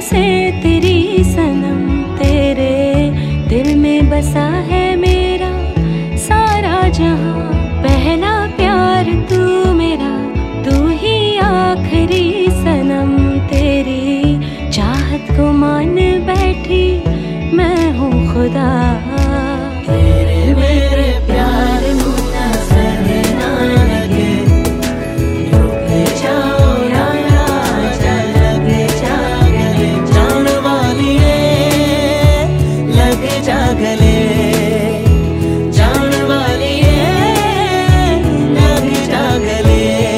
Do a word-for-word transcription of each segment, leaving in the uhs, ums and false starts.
से तेरी सनम, तेरे दिल में बसा है मेरा सारा जहां। पहला प्यार तू मेरा, तू ही आखिरी सनम। तेरी चाहत को मान बैठी मैं हूँ खुदा। तेरे मेरे प्यार में नजर ना लगे, रुक जाओ यारा आजा लग जा गले। जान वालिए लग जा गले, जान वालिए लग जा गले।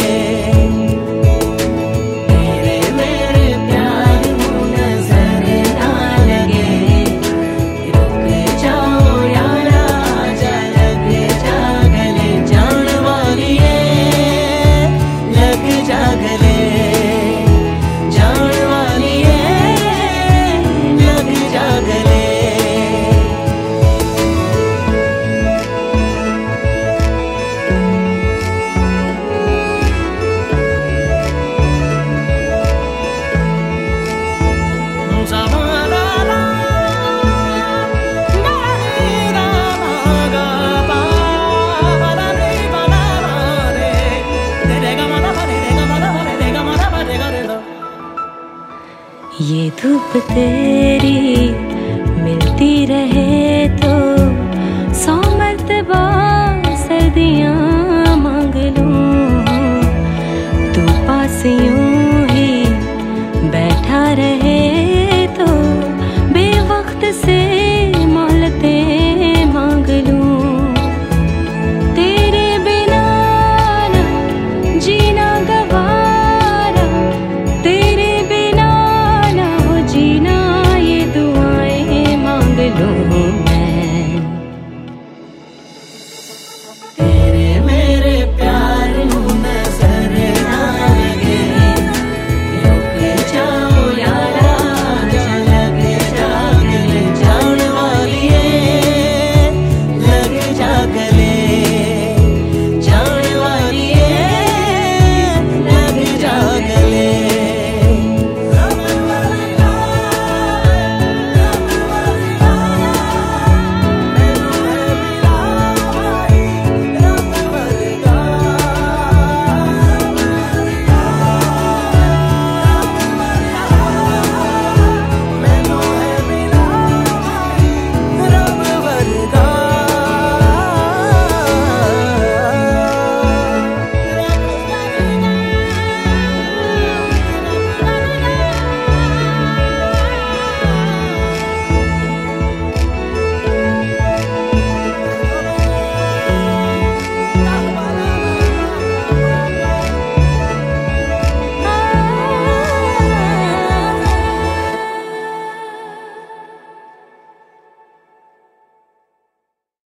तेरे मेरे प्यार में नजर ना लगे, रुक जाओ यारा आजा लग जा गले। जान वालिए लग जा गले, जान वालिए लग जा गले। ये धूप तेरी मिलती रहे तो सौ मर्तबा सर्दियाँ